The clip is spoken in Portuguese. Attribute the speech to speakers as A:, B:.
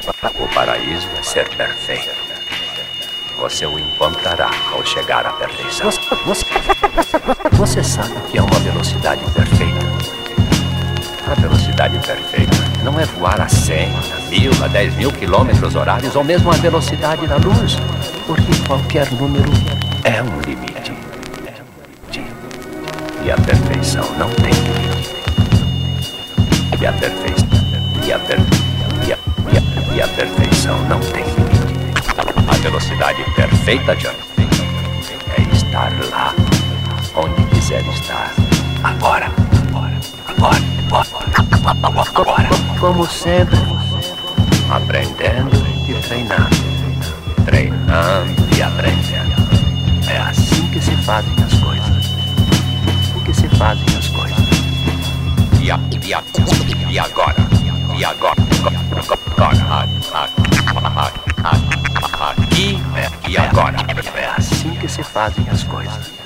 A: O paraíso é ser perfeito. Você o encontrará ao chegar à perfeição. Você sabe o que é uma velocidade perfeita? A velocidade perfeita não é voar a 100, a 1000, a 10.000 quilômetros horários ou mesmo a velocidade da luz, porque qualquer número é um limite. E a perfeição não tem limite. E a perfeição não tem limite. A velocidade perfeita, John, é estar lá onde quiser estar. Agora. Como sempre, aprendendo e treinando. Treinando e aprendendo. É assim que se fazem as coisas. O que se fazem as coisas. E agora? Aqui e agora. É assim que se fazem as coisas.